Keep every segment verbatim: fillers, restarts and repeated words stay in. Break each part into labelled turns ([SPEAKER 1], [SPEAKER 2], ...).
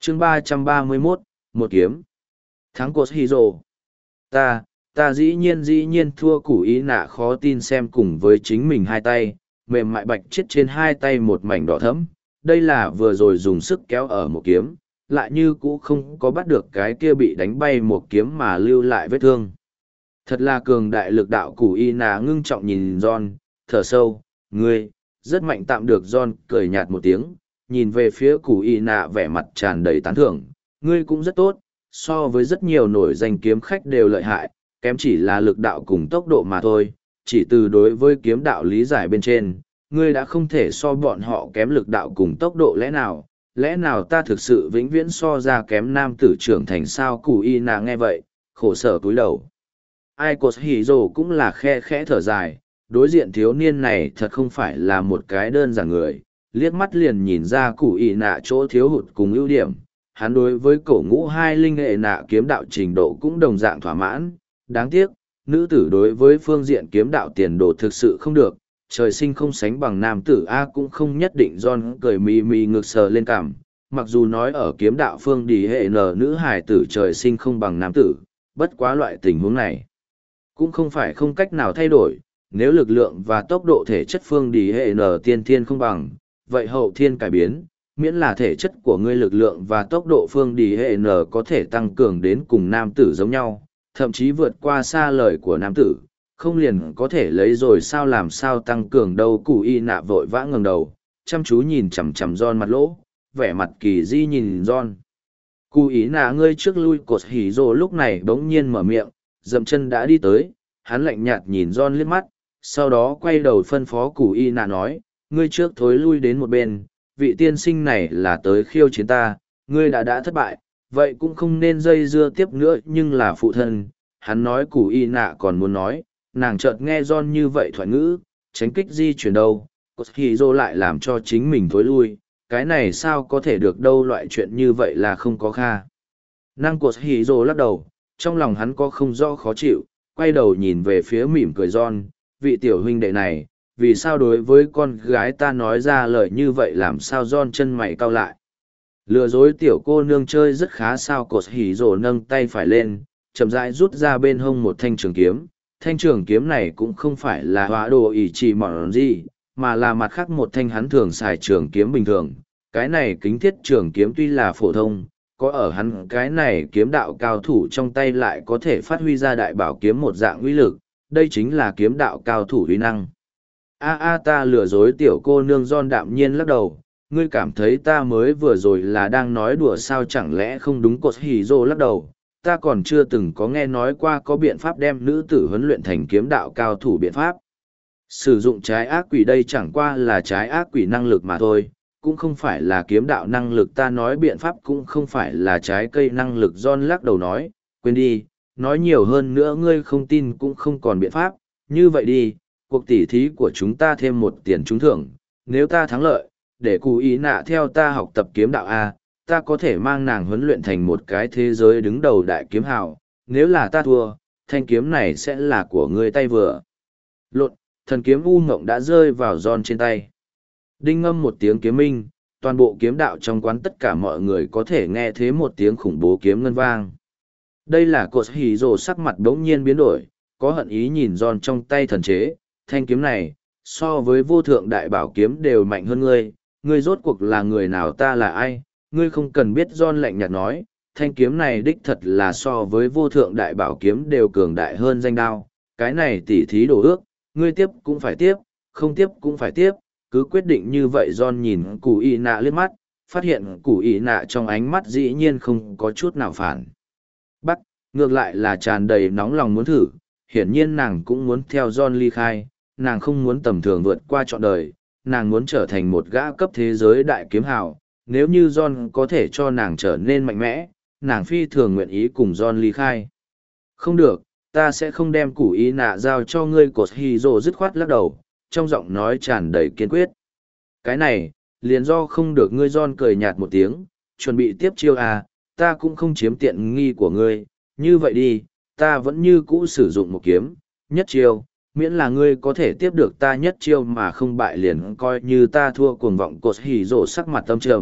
[SPEAKER 1] chương ba trăm ba mươi mốt, một kiếm. Thắng cột Hiro. Ta, ta dĩ nhiên dĩ nhiên thua củ ý nạ khó tin xem cùng với chính mình hai tay, mềm mại bạch chết trên hai tay một mảnh đỏ thẫm. Đây là vừa rồi dùng sức kéo ở một kiếm, lại như cũ không có bắt được cái kia bị đánh bay một kiếm mà lưu lại vết thương. Thật là cường đại lực đạo củ y nà ngưng trọng nhìn John, thở sâu, ngươi, rất mạnh tạm được John cười nhạt một tiếng, nhìn về phía củ y nà vẻ mặt tràn đầy tán thưởng, ngươi cũng rất tốt, so với rất nhiều nổi danh kiếm khách đều lợi hại, kém chỉ là lực đạo cùng tốc độ mà thôi, chỉ từ đối với kiếm đạo lý giải bên trên, ngươi đã không thể so bọn họ kém lực đạo cùng tốc độ lẽ nào, lẽ nào ta thực sự vĩnh viễn so ra kém nam tử trưởng thành sao củ y nà nghe vậy, khổ sở cúi đầu. Ai cột hỉ rồ cũng là khe khẽ thở dài, đối diện thiếu niên này thật không phải là một cái đơn giản người, liếc mắt liền nhìn ra củ y nà chỗ thiếu hụt cùng ưu điểm, hắn đối với cổ ngũ hai linh nghệ nạ kiếm đạo trình độ cũng đồng dạng thỏa mãn, đáng tiếc, nữ tử đối với phương diện kiếm đạo tiền đồ thực sự không được, trời sinh không sánh bằng nam tử A cũng không nhất định John cười mì mì ngược sờ lên cảm, mặc dù nói ở kiếm đạo phương đi hệ nở nữ hài tử trời sinh không bằng nam tử, bất quá loại tình huống này cũng không phải không cách nào thay đổi, nếu lực lượng và tốc độ thể chất phương đi hệ nở tiên thiên không bằng, vậy hậu thiên cải biến, miễn là thể chất của ngươi lực lượng và tốc độ phương đi hệ nở có thể tăng cường đến cùng nam tử giống nhau, thậm chí vượt qua xa lời của nam tử, không liền có thể lấy rồi sao làm sao tăng cường đâu cụ y nạ vội vã ngẩng đầu, chăm chú nhìn chằm chằm John mặt lỗ, vẻ mặt kỳ di nhìn John. Cụ ý nạ ngươi trước lui cột hỉ rồ lúc này bỗng nhiên mở miệng, dậm chân đã đi tới, hắn lạnh nhạt nhìn John liếc mắt, sau đó quay đầu phân phó cụ y nạ nói, ngươi trước thối lui đến một bên, vị tiên sinh này là tới khiêu chiến ta, ngươi đã đã thất bại, vậy cũng không nên dây dưa tiếp nữa nhưng là phụ thân, hắn nói cụ y nạ còn muốn nói, nàng chợt nghe John như vậy thoại ngữ, tránh kích di chuyển đâu, cột hỉ rồ lại làm cho chính mình thối lui, cái này sao có thể được đâu loại chuyện như vậy là không có kha. Năng cột hỉ rồ lắc đầu, trong lòng hắn có không rõ khó chịu, quay đầu nhìn về phía mỉm cười John, vị tiểu huynh đệ này, vì sao đối với con gái ta nói ra lời như vậy làm sao John chân mày cau lại. Lừa dối tiểu cô nương chơi rất khá sao cột hỉ rồ nâng tay phải lên, chậm rãi rút ra bên hông một thanh trường kiếm. Thanh trường kiếm này cũng không phải là hóa đồ ỷ chỉ mỏng gì, mà là mặt khác một thanh hắn thường xài trường kiếm bình thường. Cái này kính thiết trường kiếm tuy là phổ thông, có ở hắn cái này kiếm đạo cao thủ trong tay lại có thể phát huy ra đại bảo kiếm một dạng uy lực, đây chính là kiếm đạo cao thủ uy năng. A a ta lừa dối tiểu cô nương Giòn đạm nhiên lắc đầu, ngươi cảm thấy ta mới vừa rồi là đang nói đùa sao chẳng lẽ không đúng cột hỉ rồ lắc đầu, ta còn chưa từng có nghe nói qua có biện pháp đem nữ tử huấn luyện thành kiếm đạo cao thủ biện pháp. Sử dụng trái ác quỷ đây chẳng qua là trái ác quỷ năng lực mà thôi, cũng không phải là kiếm đạo năng lực ta nói biện pháp cũng không phải là trái cây năng lực John lắc đầu nói, quên đi, nói nhiều hơn nữa ngươi không tin cũng không còn biện pháp, như vậy đi, cuộc tỉ thí của chúng ta thêm một tiền trúng thưởng, nếu ta thắng lợi, để cụ ý nạ theo ta học tập kiếm đạo A, ta có thể mang nàng huấn luyện thành một cái thế giới đứng đầu đại kiếm hào, nếu là ta thua, thanh kiếm này sẽ là của ngươi tay vừa. Lộn, thần kiếm u ngộng đã rơi vào John trên tay. Đinh ngâm một tiếng kiếm minh, toàn bộ kiếm đạo trong quán tất cả mọi người có thể nghe thấy một tiếng khủng bố kiếm ngân vang. Đây là cột hỉ rồ sắc mặt đống nhiên biến đổi, có hận ý nhìn John trong tay thần chế, thanh kiếm này, so với vô thượng đại bảo kiếm đều mạnh hơn ngươi, ngươi rốt cuộc là người nào ta là ai, ngươi không cần biết John lạnh nhạt nói, thanh kiếm này đích thật là so với vô thượng đại bảo kiếm đều cường đại hơn danh đao, cái này tỉ thí đổ ước, ngươi tiếp cũng phải tiếp, không tiếp cũng phải tiếp, cứ quyết định như vậy John nhìn cụ y nạ liếc mắt, phát hiện cụ y nạ trong ánh mắt dĩ nhiên không có chút nào phản. Bắt, ngược lại là tràn đầy nóng lòng muốn thử, hiển nhiên nàng cũng muốn theo John ly khai, nàng không muốn tầm thường vượt qua trọn đời, nàng muốn trở thành một gã cấp thế giới đại kiếm hào, nếu như John có thể cho nàng trở nên mạnh mẽ, nàng phi thường nguyện ý cùng John ly khai. Không được, ta sẽ không đem củ y nạ giao cho ngươi cột hì rồ dứt khoát lắc đầu, trong giọng nói tràn đầy kiên quyết. Cái này, liền do không được ngươi John cười nhạt một tiếng, chuẩn bị tiếp chiêu à, ta cũng không chiếm tiện nghi của ngươi, như vậy đi, ta vẫn như cũ sử dụng một kiếm, nhất chiêu, miễn là ngươi có thể tiếp được ta nhất chiêu mà không bại liền coi như ta thua cuồng vọng cột hỉ rổ sắc mặt tâm trầm,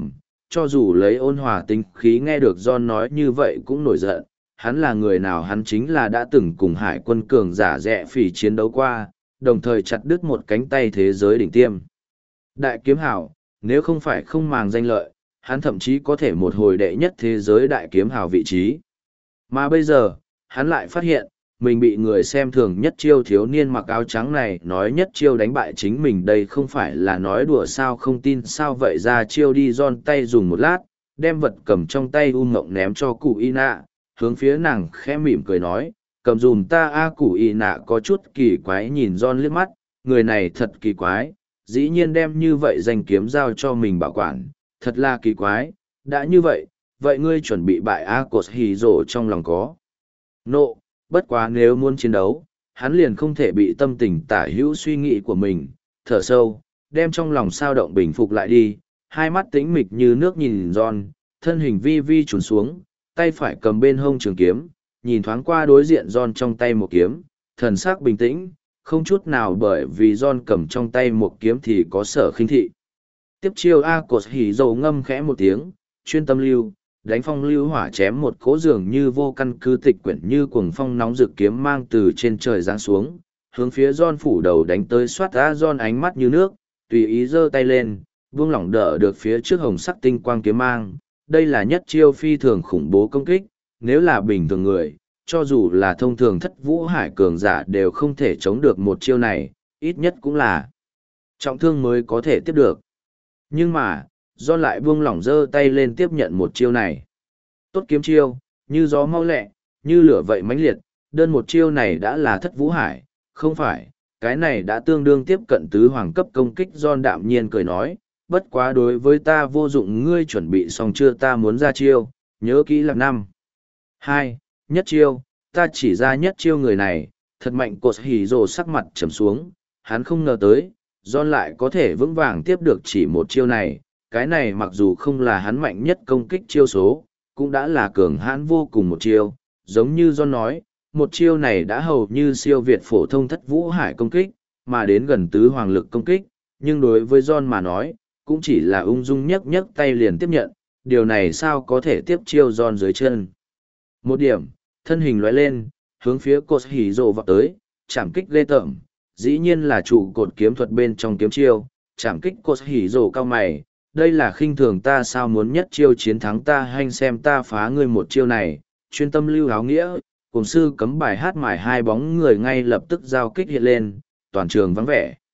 [SPEAKER 1] cho dù lấy ôn hòa tính khí nghe được John nói như vậy cũng nổi giận. Hắn là người nào? Hắn chính là đã từng cùng hải quân cường giả rẽ phỉ chiến đấu qua, đồng thời chặt đứt một cánh tay thế giới đỉnh tiêm. Đại kiếm hào, nếu không phải không màng danh lợi, hắn thậm chí có thể một hồi đệ nhất thế giới đại kiếm hào vị trí. Mà bây giờ, hắn lại phát hiện, mình bị người xem thường nhất chiêu thiếu niên mặc áo trắng này nói nhất chiêu đánh bại chính mình. Đây không phải là nói đùa sao? Không tin sao? Vậy ra chiêu đi. Giòn tay dùng một lát, đem vật cầm trong tay U Ngộng ném cho cụ y nạ, hướng phía nàng khẽ mỉm cười nói, cầm dùm ta. A cụ y nạ có chút kỳ quái nhìn Giòn liếc mắt, người này thật kỳ quái, dĩ nhiên đem như vậy danh kiếm giao cho mình bảo quản, thật là kỳ quái. Đã như vậy, vậy ngươi chuẩn bị bại A cột hì rổ trong lòng có nộ. Bất quá nếu muốn chiến đấu, hắn liền không thể bị tâm tình tả hữu suy nghĩ của mình, thở sâu, đem trong lòng sao động bình phục lại đi, hai mắt tĩnh mịch như nước nhìn John, thân hình vi vi trùn xuống, tay phải cầm bên hông trường kiếm, nhìn thoáng qua đối diện John trong tay một kiếm, thần sắc bình tĩnh, không chút nào bởi vì John cầm trong tay một kiếm thì có sở khinh thị. Tiếp chiêu A cột hỉ dầu ngâm khẽ một tiếng, chuyên tâm lưu, đánh phong lưu hỏa chém một cố dường như vô căn cứ tịch quyển như cuồng phong nóng rực kiếm mang từ trên trời giáng xuống, hướng phía John phủ đầu đánh tới. Xoát ra John ánh mắt như nước, tùy ý giơ tay lên, buông lỏng đỡ được phía trước hồng sắc tinh quang kiếm mang. Đây là nhất chiêu phi thường khủng bố công kích, nếu là bình thường người, cho dù là thông thường thất vũ hải cường giả đều không thể chống được một chiêu này, ít nhất cũng là trọng thương mới có thể tiếp được. Nhưng mà, John lại buông lỏng giơ tay lên tiếp nhận một chiêu này. Tốt kiếm chiêu, như gió mau lẹ, như lửa vậy mãnh liệt, đơn một chiêu này đã là thất vũ hải, không phải, cái này đã tương đương tiếp cận tứ hoàng cấp công kích. John đạm nhiên cười nói, bất quá đối với ta vô dụng. Ngươi chuẩn bị xong chưa? Ta muốn ra chiêu, nhớ kỹ là năm. Hai, nhất chiêu, ta chỉ ra nhất chiêu. Người này, thật mạnh. Cột hỉ rồ sắc mặt trầm xuống, hắn không ngờ tới, John lại có thể vững vàng tiếp được chỉ một chiêu này. Cái này mặc dù không là hắn mạnh nhất công kích chiêu số, cũng đã là cường hãn vô cùng một chiêu. Giống như John nói, một chiêu này đã hầu như siêu việt phổ thông thất vũ hải công kích, mà đến gần tứ hoàng lực công kích, nhưng đối với John mà nói, cũng chỉ là ung dung nhấc nhấc tay liền tiếp nhận, điều này sao có thể tiếp chiêu John dưới chân. Một điểm, thân hình lóe lên, hướng phía cột hỉ rồ vọt tới, chạm kích ghê tởm, dĩ nhiên là trụ cột kiếm thuật bên trong kiếm chiêu, chạm kích. Cột hỉ rồ cao mày, đây là khinh thường ta sao? Muốn nhất chiêu chiến thắng ta? Hanh xem ta phá ngươi một chiêu này. Chuyên tâm lưu áo nghĩa, cùng sư cấm bài hát mải hai bóng người ngay lập tức giao kích hiện lên, toàn trường vắng vẻ.